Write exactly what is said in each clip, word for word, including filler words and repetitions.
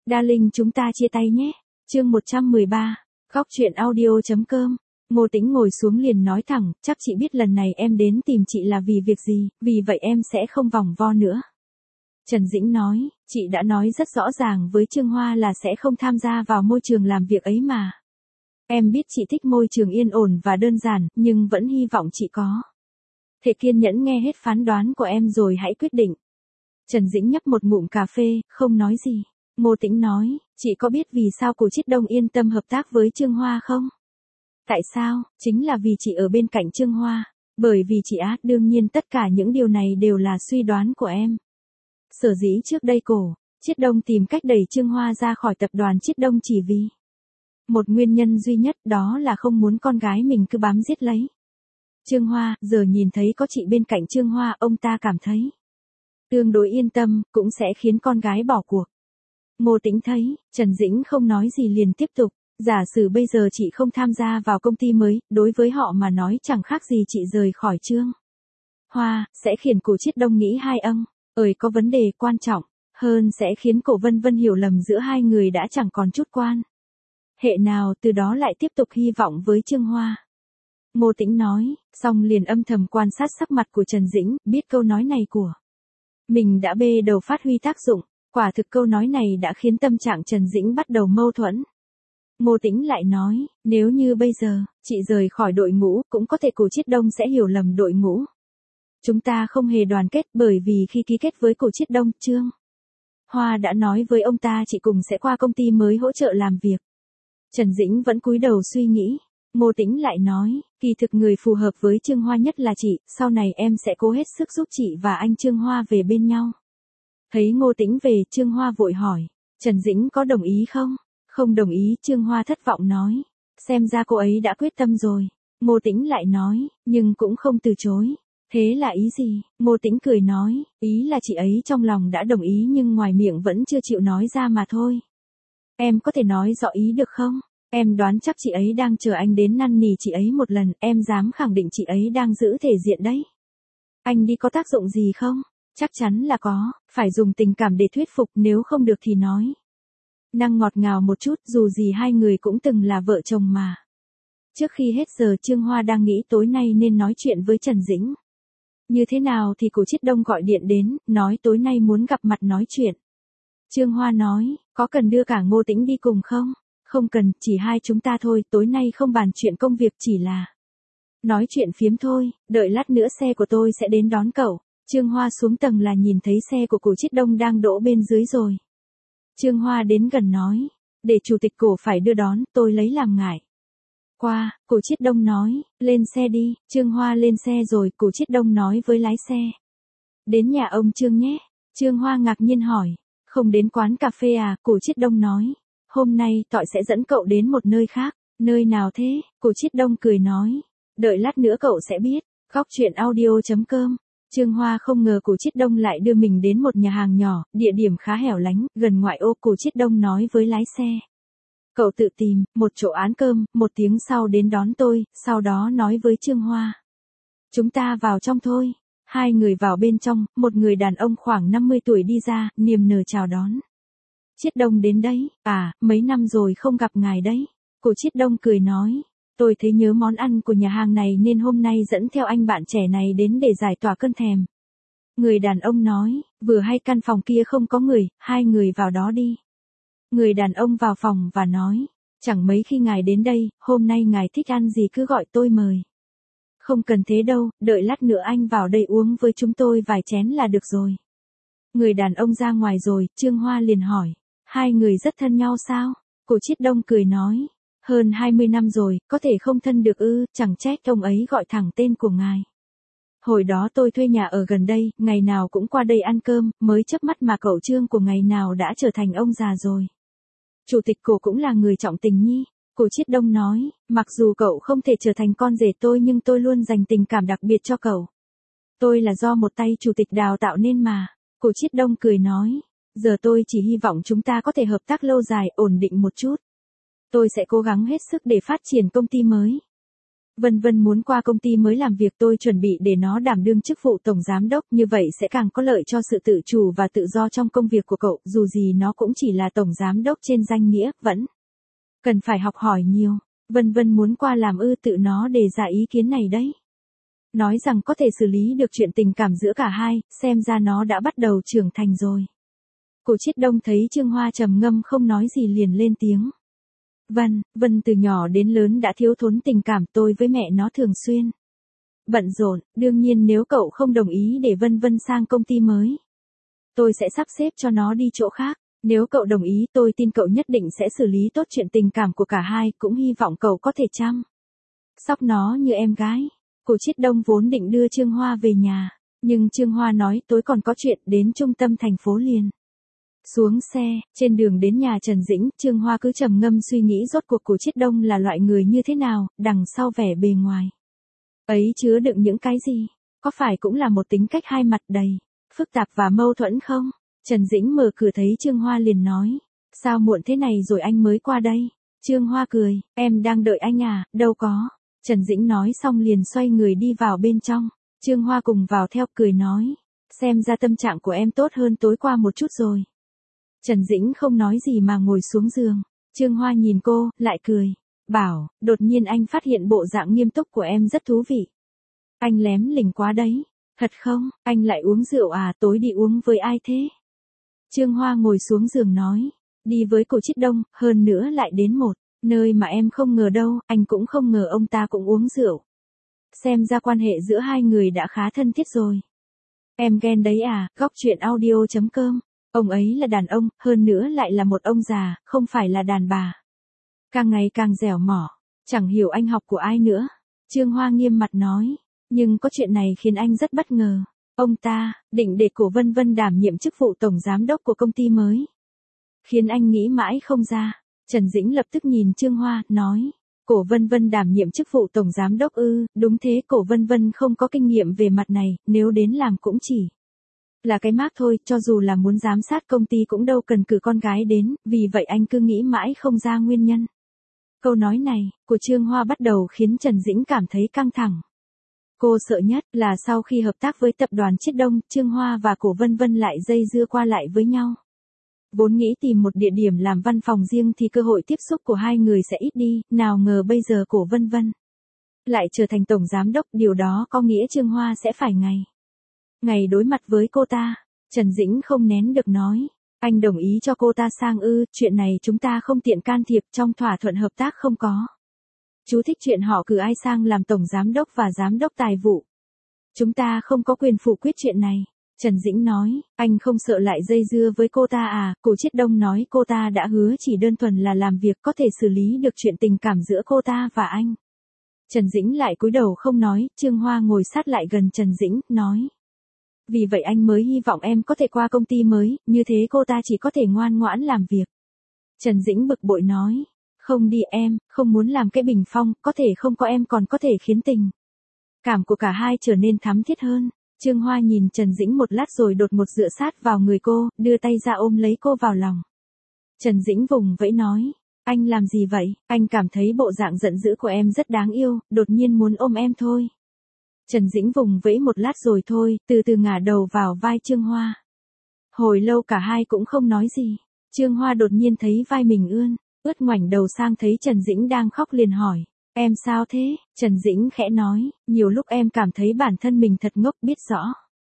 Darling chúng ta chia tay nhé. Chương một trăm mười ba. Góc truyện audio chấm com. Ngô Tĩnh ngồi xuống liền nói thẳng, chắc chị biết lần này em đến tìm chị là vì việc gì, vì vậy em sẽ không vòng vo nữa. Trần Dĩnh nói, chị đã nói rất rõ ràng với Trương Hoa là sẽ không tham gia vào môi trường làm việc ấy mà. Em biết chị thích môi trường yên ổn và đơn giản, nhưng vẫn hy vọng chị có thể kiên nhẫn nghe hết phán đoán của em rồi hãy quyết định. Trần Dĩnh nhấp một ngụm cà phê, không nói gì. Ngô Tĩnh nói, chị có biết vì sao Cổ Chiết Đông yên tâm hợp tác với Trương Hoa không? Tại sao? Chính là vì chị ở bên cạnh Trương Hoa. Bởi vì chị á, đương nhiên tất cả những điều này đều là suy đoán của em. Sở dĩ trước đây Cổ Chiết Đông tìm cách đẩy Trương Hoa ra khỏi tập đoàn Chiết Đông chỉ vì một nguyên nhân duy nhất, đó là không muốn con gái mình cứ bám giết lấy Trương Hoa. Giờ nhìn thấy có chị bên cạnh Trương Hoa, ông ta cảm thấy tương đối yên tâm, cũng sẽ khiến con gái bỏ cuộc. Ngô Tĩnh thấy Trần Dĩnh không nói gì liền tiếp tục, giả sử bây giờ chị không tham gia vào công ty mới, đối với họ mà nói chẳng khác gì chị rời khỏi Trương Hoa, sẽ khiến Cổ Chiết Đông nghĩ hai ông ơi có vấn đề quan trọng, hơn sẽ khiến Cổ Vân Vân hiểu lầm giữa hai người đã chẳng còn chút quan hệ nào, từ đó lại tiếp tục hy vọng với Trương Hoa. Ngô Tĩnh nói, xong liền âm thầm quan sát sắc mặt của Trần Dĩnh, biết câu nói này của mình đã bê đầu phát huy tác dụng. Quả thực câu nói này đã khiến tâm trạng Trần Dĩnh bắt đầu mâu thuẫn. Ngô Tĩnh lại nói, nếu như bây giờ, chị rời khỏi đội ngũ, cũng có thể Cổ Chiết Đông sẽ hiểu lầm đội ngũ. Chúng ta không hề đoàn kết, bởi vì khi ký kết với Cổ Chiết Đông, Trương Hoa đã nói với ông ta chị cùng sẽ qua công ty mới hỗ trợ làm việc. Trần Dĩnh vẫn cúi đầu suy nghĩ. Ngô Tĩnh lại nói, kỳ thực người phù hợp với Trương Hoa nhất là chị, sau này em sẽ cố hết sức giúp chị và anh Trương Hoa về bên nhau. Thấy Ngô Tĩnh về, Trương Hoa vội hỏi, Trần Dĩnh có đồng ý không? Không đồng ý, Trương Hoa thất vọng nói, xem ra cô ấy đã quyết tâm rồi. Ngô Tĩnh lại nói, nhưng cũng không từ chối. Thế là ý gì? Ngô Tĩnh cười nói, ý là chị ấy trong lòng đã đồng ý nhưng ngoài miệng vẫn chưa chịu nói ra mà thôi. Em có thể nói rõ ý được không? Em đoán chắc chị ấy đang chờ anh đến năn nỉ chị ấy một lần, em dám khẳng định chị ấy đang giữ thể diện đấy. Anh đi có tác dụng gì không? Chắc chắn là có, phải dùng tình cảm để thuyết phục, nếu không được thì nói năng ngọt ngào một chút, dù gì hai người cũng từng là vợ chồng mà. Trước khi hết giờ Trương Hoa đang nghĩ tối nay nên nói chuyện với Trần Dĩnh như thế nào thì Cổ Chiết Đông gọi điện đến, nói tối nay muốn gặp mặt nói chuyện. Trương Hoa nói, có cần đưa cả Ngô Tĩnh đi cùng không? Không cần, chỉ hai chúng ta thôi, tối nay không bàn chuyện công việc, chỉ là nói chuyện phiếm thôi, đợi lát nữa xe của tôi sẽ đến đón cậu. Trương Hoa xuống tầng là nhìn thấy xe của Cổ Chiết Đông đang đỗ bên dưới rồi. Trương Hoa đến gần nói, để chủ tịch Cổ phải đưa đón, tôi lấy làm ngại. Qua, Cổ Chiết Đông nói, lên xe đi. Trương Hoa lên xe rồi, Cổ Chiết Đông nói với lái xe, đến nhà ông Trương nhé. Trương Hoa ngạc nhiên hỏi, không đến quán cà phê à? Cổ Chiết Đông nói, hôm nay tọi sẽ dẫn cậu đến một nơi khác. Nơi nào thế? Cổ Chiết Đông cười nói, đợi lát nữa cậu sẽ biết. Góc truyện audio chấm com. Trương Hoa không ngờ Cổ Chiết Đông lại đưa mình đến một nhà hàng nhỏ, địa điểm khá hẻo lánh, gần ngoại ô. Cổ Chiết Đông nói với lái xe, cậu tự tìm một chỗ ăn cơm, một tiếng sau đến đón tôi, sau đó nói với Trương Hoa, chúng ta vào trong thôi. Hai người vào bên trong, một người đàn ông khoảng năm mươi tuổi đi ra, niềm nở chào đón. Chiết Đông đến đấy, à, mấy năm rồi không gặp ngài đấy. Cổ Chiết Đông cười nói, tôi thấy nhớ món ăn của nhà hàng này nên hôm nay dẫn theo anh bạn trẻ này đến để giải tỏa cơn thèm. Người đàn ông nói, vừa hay căn phòng kia không có người, hai người vào đó đi. Người đàn ông vào phòng và nói, chẳng mấy khi ngài đến đây, hôm nay ngài thích ăn gì cứ gọi tôi mời. Không cần thế đâu, đợi lát nữa anh vào đây uống với chúng tôi vài chén là được rồi. Người đàn ông ra ngoài rồi, Trương Hoa liền hỏi, hai người rất thân nhau sao? Cổ Chiết Đông cười nói, hơn hai mươi năm rồi, có thể không thân được ư? Chẳng trách ông ấy gọi thẳng tên của ngài. Hồi đó tôi thuê nhà ở gần đây, ngày nào cũng qua đây ăn cơm, mới chớp mắt mà cậu Trương của ngày nào đã trở thành ông già rồi. Chủ tịch Cổ cũng là người trọng tình nhi. Cổ Chiết Đông nói, mặc dù cậu không thể trở thành con rể tôi nhưng tôi luôn dành tình cảm đặc biệt cho cậu. Tôi là do một tay chủ tịch đào tạo nên mà. Cổ Chiết Đông cười nói, giờ tôi chỉ hy vọng chúng ta có thể hợp tác lâu dài, ổn định một chút. Tôi sẽ cố gắng hết sức để phát triển công ty mới. Vân Vân muốn qua công ty mới làm việc, tôi chuẩn bị để nó đảm đương chức vụ tổng giám đốc, như vậy sẽ càng có lợi cho sự tự chủ và tự do trong công việc của cậu, dù gì nó cũng chỉ là tổng giám đốc trên danh nghĩa, vẫn cần phải học hỏi nhiều. Vân Vân muốn qua làm ư? Tự nó đề ra ý kiến này đấy. Nói rằng có thể xử lý được chuyện tình cảm giữa cả hai, xem ra nó đã bắt đầu trưởng thành rồi. Cổ Chiết Đông thấy Trương Hoa trầm ngâm không nói gì liền lên tiếng. Vân, Vân từ nhỏ đến lớn đã thiếu thốn tình cảm, tôi với mẹ nó thường xuyên bận rộn, đương nhiên nếu cậu không đồng ý để Vân Vân sang công ty mới, tôi sẽ sắp xếp cho nó đi chỗ khác. Nếu cậu đồng ý, tôi tin cậu nhất định sẽ xử lý tốt chuyện tình cảm của cả hai, cũng hy vọng cậu có thể chăm sóc nó như em gái. Cổ Chiết Đông vốn định đưa Trương Hoa về nhà, nhưng Trương Hoa nói tối còn có chuyện, đến trung tâm thành phố liền. Xuống xe, trên đường đến nhà Trần Dĩnh, Trương Hoa cứ trầm ngâm suy nghĩ rốt cuộc Cổ Chiết Đông là loại người như thế nào, đằng sau vẻ bề ngoài ấy chứa đựng những cái gì, có phải cũng là một tính cách hai mặt đầy phức tạp và mâu thuẫn không? Trần Dĩnh mở cửa thấy Trương Hoa liền nói, sao muộn thế này rồi anh mới qua đây? Trương Hoa cười, em đang đợi anh à? Đâu có. Trần Dĩnh nói xong liền xoay người đi vào bên trong. Trương Hoa cùng vào theo, cười nói, xem ra tâm trạng của em tốt hơn tối qua một chút rồi. Trần Dĩnh không nói gì mà ngồi xuống giường. Trương Hoa nhìn cô, lại cười, bảo, đột nhiên anh phát hiện bộ dạng nghiêm túc của em rất thú vị. Anh lém lỉnh quá đấy. Thật không? Anh lại uống rượu à? Tối đi uống với ai thế? Trương Hoa ngồi xuống giường nói, đi với Cổ Chiết Đông, hơn nữa lại đến một nơi mà em không ngờ đâu, anh cũng không ngờ ông ta cũng uống rượu. Xem ra quan hệ giữa hai người đã khá thân thiết rồi. Em ghen đấy à? Góc truyện audio chấm com. Ông ấy là đàn ông, hơn nữa lại là một ông già, không phải là đàn bà. Càng ngày càng dẻo mỏ, chẳng hiểu anh học của ai nữa. Trương Hoa nghiêm mặt nói, nhưng có chuyện này khiến anh rất bất ngờ. Ông ta định để Cổ Vân Vân đảm nhiệm chức vụ tổng giám đốc của công ty mới, khiến anh nghĩ mãi không ra. Trần Dĩnh lập tức nhìn Trương Hoa, nói, Cổ Vân Vân đảm nhiệm chức vụ tổng giám đốc ư? Đúng thế, Cổ Vân Vân không có kinh nghiệm về mặt này, nếu đến làm cũng chỉ là cái mác thôi, cho dù là muốn giám sát công ty cũng đâu cần cử con gái đến, vì vậy anh cứ nghĩ mãi không ra nguyên nhân. Câu nói này của Trương Hoa bắt đầu khiến Trần Dĩnh cảm thấy căng thẳng. Cô sợ nhất là sau khi hợp tác với tập đoàn Chiết Đông, Trương Hoa và Cổ Vân Vân lại dây dưa qua lại với nhau. Vốn nghĩ tìm một địa điểm làm văn phòng riêng thì cơ hội tiếp xúc của hai người sẽ ít đi, nào ngờ bây giờ Cổ Vân Vân lại trở thành tổng giám đốc, điều đó có nghĩa Trương Hoa sẽ phải ngày ngày đối mặt với cô ta. Trần Dĩnh không nén được nói, anh đồng ý cho cô ta sang ư? Chuyện này chúng ta không tiện can thiệp, trong thỏa thuận hợp tác không có chú thích chuyện họ cử ai sang làm tổng giám đốc và giám đốc tài vụ. Chúng ta không có quyền phủ quyết chuyện này. Trần Dĩnh nói, anh không sợ lại dây dưa với cô ta à? Cổ Chiết Đông nói cô ta đã hứa chỉ đơn thuần là làm việc, có thể xử lý được chuyện tình cảm giữa cô ta và anh. Trần Dĩnh lại cúi đầu không nói. Trương Hoa ngồi sát lại gần Trần Dĩnh, nói, vì vậy anh mới hy vọng em có thể qua công ty mới, như thế cô ta chỉ có thể ngoan ngoãn làm việc. Trần Dĩnh bực bội nói, không đi em, không muốn làm cái bình phong, có thể không có em còn có thể khiến tình cảm của cả hai trở nên thắm thiết hơn. Trương Hoa nhìn Trần Dĩnh một lát rồi đột ngột dựa sát vào người cô, đưa tay ra ôm lấy cô vào lòng. Trần Dĩnh vùng vẫy nói, anh làm gì vậy? Anh cảm thấy bộ dạng giận dữ của em rất đáng yêu, đột nhiên muốn ôm em thôi. Trần Dĩnh vùng vẫy một lát rồi thôi, từ từ ngả đầu vào vai Trương Hoa. Hồi lâu cả hai cũng không nói gì. Trương Hoa đột nhiên thấy vai mình ươn, ướt, ngoảnh đầu sang thấy Trần Dĩnh đang khóc liền hỏi, em sao thế? Trần Dĩnh khẽ nói, nhiều lúc em cảm thấy bản thân mình thật ngốc, biết rõ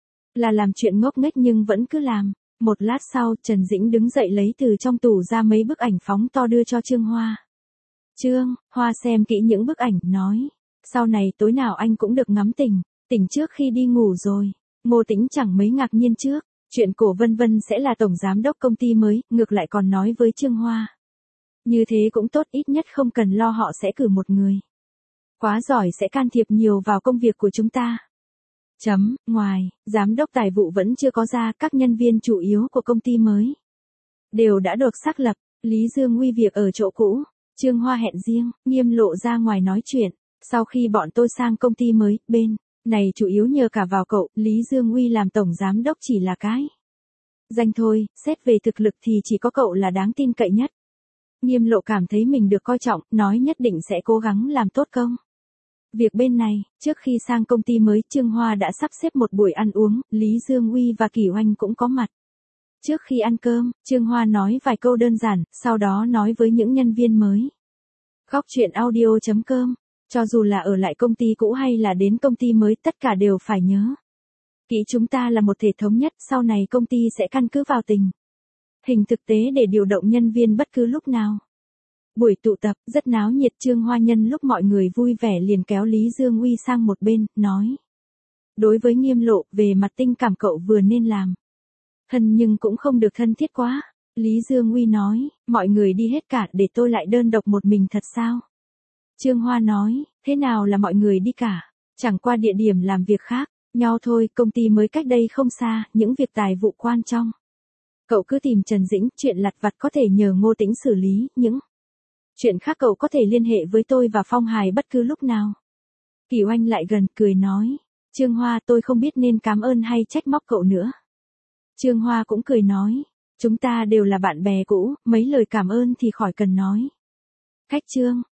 là làm chuyện ngốc nghếch nhưng vẫn cứ làm. Một lát sau, Trần Dĩnh đứng dậy lấy từ trong tủ ra mấy bức ảnh phóng to đưa cho Trương Hoa. Trương Hoa xem kỹ những bức ảnh, nói, sau này tối nào anh cũng được ngắm tỉnh, tỉnh trước khi đi ngủ rồi. Ngô Tĩnh chẳng mấy ngạc nhiên trước chuyện Cổ Vân Vân sẽ là tổng giám đốc công ty mới, ngược lại còn nói với Trương Hoa, như thế cũng tốt, ít nhất không cần lo họ sẽ cử một người quá giỏi sẽ can thiệp nhiều vào công việc của chúng ta. Chấm, ngoài, giám đốc tài vụ vẫn chưa có ra, các nhân viên chủ yếu của công ty mới đều đã được xác lập. Lý Dương Uy việc ở chỗ cũ, Trương Hoa hẹn riêng, Nghiêm lộ ra ngoài nói chuyện. Sau khi bọn tôi sang công ty mới, bên này chủ yếu nhờ cả vào cậu. Lý Dương Uy làm tổng giám đốc chỉ là cái danh thôi, xét về thực lực thì chỉ có cậu là đáng tin cậy nhất. Nghiêm lộ cảm thấy mình được coi trọng, nói nhất định sẽ cố gắng làm tốt công Việc bên này, trước khi sang công ty mới Trương Hoa đã sắp xếp một buổi ăn uống, Lý Dương Uy và Kỷ Oanh cũng có mặt. Trước khi ăn cơm, Trương Hoa nói vài câu đơn giản, sau đó nói với những nhân viên mới. Góc chuyện audio chấm com, cho dù là ở lại công ty cũ hay là đến công ty mới tất cả đều phải nhớ. Kỹ chúng ta là một thể thống nhất, sau này công ty sẽ căn cứ vào tình hình thực tế để điều động nhân viên bất cứ lúc nào. Buổi tụ tập rất náo nhiệt, Trương Hoa nhân lúc mọi người vui vẻ liền kéo Lý Dương Uy sang một bên, nói. Đối với Nghiêm Lộ, về mặt tình cảm cậu vừa nên làm. Thân nhưng cũng không được thân thiết quá. Lý Dương Uy nói, mọi người đi hết cả để tôi lại đơn độc một mình thật sao? Trương Hoa nói, thế nào là mọi người đi cả? Chẳng qua địa điểm làm việc khác, nhau thôi, công ty mới cách đây không xa, những việc tài vụ quan trọng. Cậu cứ tìm Trần Dĩnh, chuyện lặt vặt có thể nhờ Ngô Tĩnh xử lý, những chuyện khác cậu có thể liên hệ với tôi và Phong Hải bất cứ lúc nào. Kỷ Oanh lại gần, cười nói, Trương Hoa tôi không biết nên cảm ơn hay trách móc cậu nữa. Trương Hoa cũng cười nói, chúng ta đều là bạn bè cũ, mấy lời cảm ơn thì khỏi cần nói. Khách Trương,